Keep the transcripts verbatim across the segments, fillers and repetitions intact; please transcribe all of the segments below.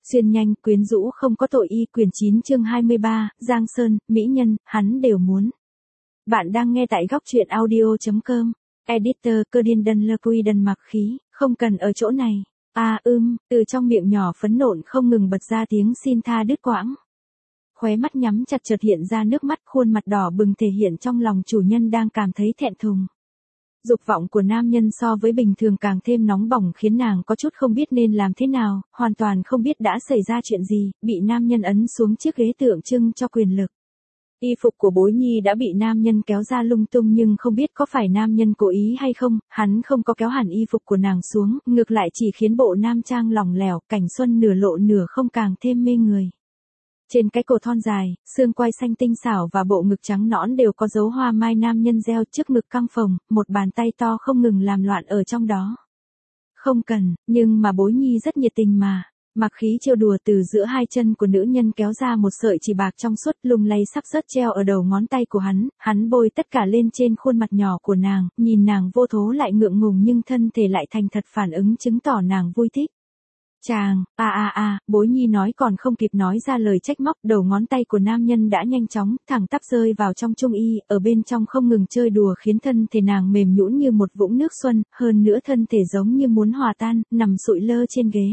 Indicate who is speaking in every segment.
Speaker 1: Xuyên nhanh, quyến rũ không có tội y, quyển chín chương hai mươi ba, Giang Sơn, mỹ nhân, hắn đều muốn. Bạn đang nghe tại góc truyện audio chấm com. Editor cơ điên đần lơ quy đần mặc khí, không cần ở chỗ này. À ưm, từ trong miệng nhỏ phấn nộn không ngừng bật ra tiếng xin tha đứt quãng. Khóe mắt nhắm chặt chợt hiện ra nước mắt, khuôn mặt đỏ bừng thể hiện trong lòng chủ nhân đang cảm thấy thẹn thùng. Dục vọng của nam nhân so với bình thường càng thêm nóng bỏng khiến nàng có chút không biết nên làm thế nào, hoàn toàn không biết đã xảy ra chuyện gì, bị nam nhân ấn xuống chiếc ghế tượng trưng cho quyền lực. Y phục của Bối Nhi đã bị nam nhân kéo ra lung tung nhưng không biết có phải nam nhân cố ý hay không, hắn không có kéo hẳn y phục của nàng xuống, ngược lại chỉ khiến bộ nam trang lỏng lẻo, cảnh xuân nửa lộ nửa không càng thêm mê người. Trên cái cổ thon dài, xương quai xanh tinh xảo và bộ ngực trắng nõn đều có dấu hoa mai nam nhân gieo trước ngực căng phồng, một bàn tay to không ngừng làm loạn ở trong đó. Không cần, nhưng mà Bối Nhi rất nhiệt tình mà. Mặc khí trêu đùa từ giữa hai chân của nữ nhân kéo ra một sợi chỉ bạc trong suốt lung lay sắp rớt treo ở đầu ngón tay của hắn, hắn bôi tất cả lên trên khuôn mặt nhỏ của nàng, nhìn nàng vô thố lại ngượng ngùng nhưng thân thể lại thành thật phản ứng chứng tỏ nàng vui thích. Chàng, a a a, Bối Nhi nói còn không kịp nói ra lời trách móc, đầu ngón tay của nam nhân đã nhanh chóng, thẳng tắp rơi vào trong trung y, ở bên trong không ngừng chơi đùa khiến thân thể nàng mềm nhũn như một vũng nước xuân, hơn nữa thân thể giống như muốn hòa tan, nằm sụi lơ trên ghế.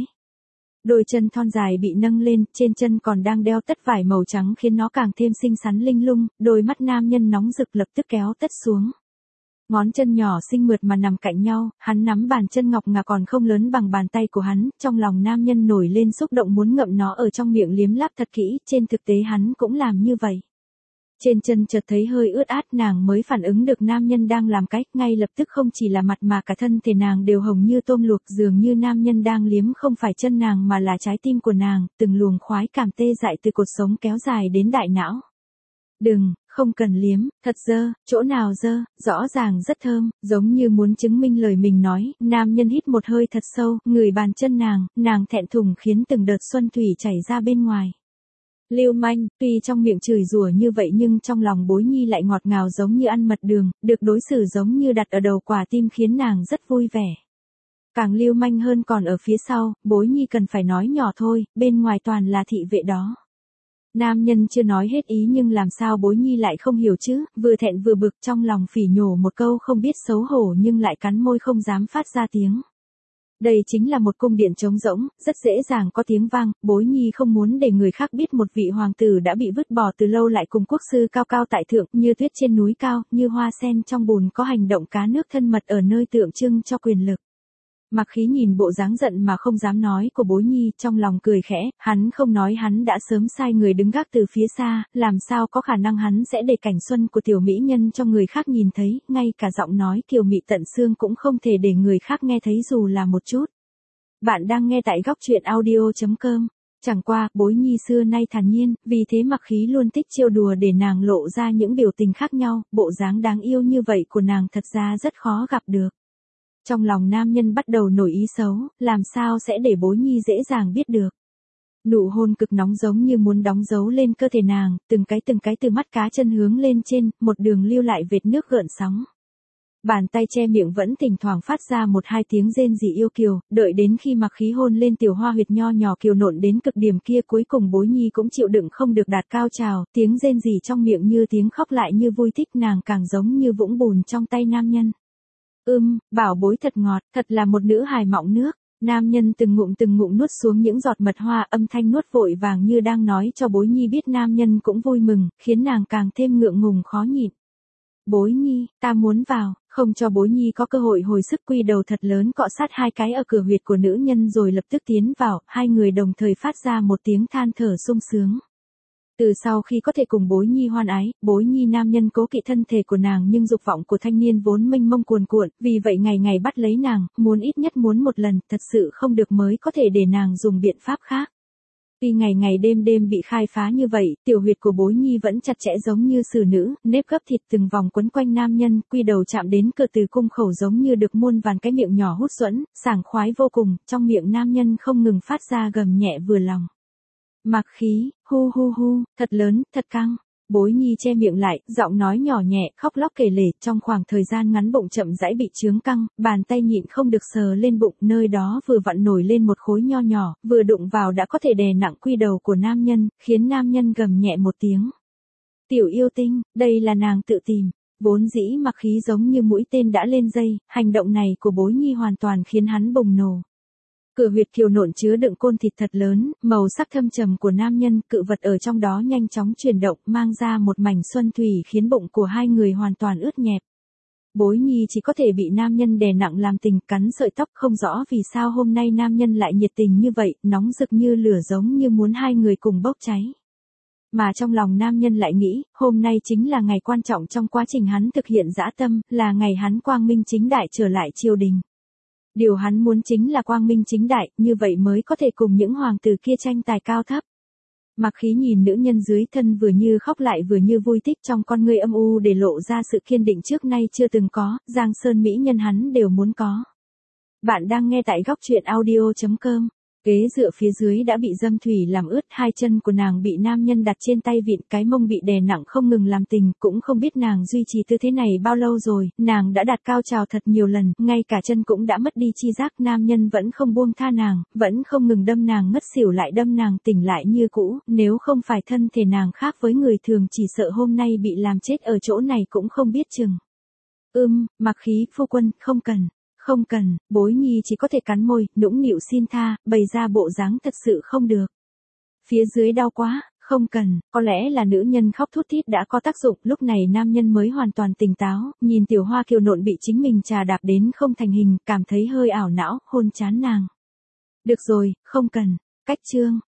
Speaker 1: Đôi chân thon dài bị nâng lên, trên chân còn đang đeo tất vải màu trắng khiến nó càng thêm xinh xắn linh lung, đôi mắt nam nhân nóng rực lập tức kéo tất xuống. Ngón chân nhỏ xinh mượt mà nằm cạnh nhau, hắn nắm bàn chân ngọc ngà còn không lớn bằng bàn tay của hắn, trong lòng nam nhân nổi lên xúc động muốn ngậm nó ở trong miệng liếm láp thật kỹ, trên thực tế hắn cũng làm như vậy. Trên chân chợt thấy hơi ướt át, nàng mới phản ứng được nam nhân đang làm cách, ngay lập tức không chỉ là mặt mà cả thân thể nàng đều hồng như tôm luộc, dường như nam nhân đang liếm không phải chân nàng mà là trái tim của nàng, từng luồng khoái cảm tê dại từ cột sống kéo dài đến đại não. Đừng, không cần liếm, thật dơ, chỗ nào dơ, rõ ràng rất thơm, giống như muốn chứng minh lời mình nói, nam nhân hít một hơi thật sâu, ngửi bàn chân nàng, nàng thẹn thùng khiến từng đợt xuân thủy chảy ra bên ngoài. Lưu manh, tuy trong miệng chửi rủa như vậy nhưng trong lòng Bối Nhi lại ngọt ngào giống như ăn mật đường, được đối xử giống như đặt ở đầu quả tim khiến nàng rất vui vẻ. Càng lưu manh hơn còn ở phía sau, Bối Nhi cần phải nói nhỏ thôi, bên ngoài toàn là thị vệ đó. Nam nhân chưa nói hết ý nhưng làm sao Bối Nhi lại không hiểu chứ, vừa thẹn vừa bực trong lòng phỉ nhổ một câu không biết xấu hổ nhưng lại cắn môi không dám phát ra tiếng. Đây chính là một cung điện trống rỗng, rất dễ dàng có tiếng vang, Bối Nhi không muốn để người khác biết một vị hoàng tử đã bị vứt bỏ từ lâu lại cùng quốc sư cao cao tại thượng, như tuyết trên núi cao, như hoa sen trong bùn có hành động cá nước thân mật ở nơi tượng trưng cho quyền lực. Mặc khí nhìn bộ dáng giận mà không dám nói của Bối Nhi, trong lòng cười khẽ, hắn không nói hắn đã sớm sai người đứng gác từ phía xa, làm sao có khả năng hắn sẽ để cảnh xuân của tiểu mỹ nhân cho người khác nhìn thấy, ngay cả giọng nói kiều mị tận xương cũng không thể để người khác nghe thấy dù là một chút. Bạn đang nghe tại góc truyện audio chấm com. Chẳng qua, Bối Nhi xưa nay thản nhiên, vì thế Mặc khí luôn thích trêu đùa để nàng lộ ra những biểu tình khác nhau, bộ dáng đáng yêu như vậy của nàng thật ra rất khó gặp được. Trong lòng nam nhân bắt đầu nổi ý xấu, làm sao sẽ để Bối Nhi dễ dàng biết được. Nụ hôn cực nóng giống như muốn đóng dấu lên cơ thể nàng, từng cái từng cái từ mắt cá chân hướng lên trên, một đường lưu lại vệt nước gợn sóng. Bàn tay che miệng vẫn thỉnh thoảng phát ra một hai tiếng rên rỉ yêu kiều, đợi đến khi Mặc khí hôn lên tiểu hoa huyệt nho nhỏ kiều nộn đến cực điểm kia cuối cùng Bối Nhi cũng chịu đựng không được đạt cao trào, tiếng rên rỉ trong miệng như tiếng khóc lại như vui thích, nàng càng giống như vũng bùn trong tay nam nhân. Ưm, bảo bối thật ngọt, thật là một nữ hài mọng nước. Nam nhân từng ngụm từng ngụm nuốt xuống những giọt mật hoa, âm thanh nuốt vội vàng như đang nói cho Bối Nhi biết nam nhân cũng vui mừng, khiến nàng càng thêm ngượng ngùng khó nhịn. Bối Nhi, ta muốn vào, không cho Bối Nhi có cơ hội hồi sức, quy đầu thật lớn cọ sát hai cái ở cửa huyệt của nữ nhân rồi lập tức tiến vào, hai người đồng thời phát ra một tiếng than thở sung sướng. Từ sau khi có thể cùng Bối Nhi hoan ái, Bối Nhi nam nhân cố kỵ thân thể của nàng nhưng dục vọng của thanh niên vốn mênh mông cuồn cuộn, vì vậy ngày ngày bắt lấy nàng, muốn ít nhất muốn một lần, thật sự không được mới có thể để nàng dùng biện pháp khác. Tuy ngày ngày đêm đêm bị khai phá như vậy, tiểu huyệt của Bối Nhi vẫn chặt chẽ giống như xử nữ, nếp gấp thịt từng vòng quấn quanh nam nhân, quy đầu chạm đến cửa từ cung khẩu giống như được muôn vàn cái miệng nhỏ hút duẫn, sảng khoái vô cùng, trong miệng nam nhân không ngừng phát ra gầm nhẹ vừa lòng. Mặc khí, hu hu hu, thật lớn, thật căng. Bối Nhi che miệng lại, giọng nói nhỏ nhẹ, khóc lóc kể lể, trong khoảng thời gian ngắn bụng chậm rãi bị chướng căng, bàn tay nhịn không được sờ lên bụng, nơi đó vừa vặn nổi lên một khối nho nhỏ, vừa đụng vào đã có thể đè nặng quy đầu của nam nhân, khiến nam nhân gầm nhẹ một tiếng. Tiểu yêu tinh, đây là nàng tự tìm. Vốn dĩ mặc khí giống như mũi tên đã lên dây, hành động này của Bối Nhi hoàn toàn khiến hắn bùng nổ. Cửa huyệt kiều nộn chứa đựng côn thịt thật lớn, màu sắc thâm trầm của nam nhân, cự vật ở trong đó nhanh chóng chuyển động, mang ra một mảnh xuân thủy khiến bụng của hai người hoàn toàn ướt nhẹp. Bối Nhi chỉ có thể bị nam nhân đè nặng làm tình, cắn sợi tóc, không rõ vì sao hôm nay nam nhân lại nhiệt tình như vậy, nóng rực như lửa, giống như muốn hai người cùng bốc cháy. Mà trong lòng nam nhân lại nghĩ, hôm nay chính là ngày quan trọng trong quá trình hắn thực hiện dã tâm, là ngày hắn quang minh chính đại trở lại triều đình. Điều hắn muốn chính là quang minh chính đại, như vậy mới có thể cùng những hoàng tử kia tranh tài cao thấp. Mặc khí nhìn nữ nhân dưới thân vừa như khóc lại vừa như vui thích, trong con ngươi âm u để lộ ra sự kiên định trước nay chưa từng có, Giang Sơn mỹ nhân hắn đều muốn có. Bạn đang nghe tại góc truyện audio chấm com. Ghế dựa phía dưới đã bị dâm thủy làm ướt, hai chân của nàng bị nam nhân đặt trên tay vịn, cái mông bị đè nặng không ngừng làm tình, cũng không biết nàng duy trì tư thế này bao lâu rồi, nàng đã đạt cao trào thật nhiều lần, ngay cả chân cũng đã mất đi chi giác, nam nhân vẫn không buông tha nàng, vẫn không ngừng đâm nàng ngất xỉu lại đâm nàng tỉnh lại như cũ, nếu không phải thân thể nàng khác với người thường chỉ sợ hôm nay bị làm chết ở chỗ này cũng không biết chừng. Ưm, Mặc khí phu quân, không cần. Không cần, Bối Nhi chỉ có thể cắn môi, nũng nịu xin tha, bày ra bộ dáng thật sự không được. Phía dưới đau quá, không cần, có lẽ là nữ nhân khóc thút thít đã có tác dụng, lúc này nam nhân mới hoàn toàn tỉnh táo, nhìn tiểu hoa kiều nộn bị chính mình trà đạp đến không thành hình, cảm thấy hơi ảo não, hôn chán nàng. Được rồi, không cần, cách chương.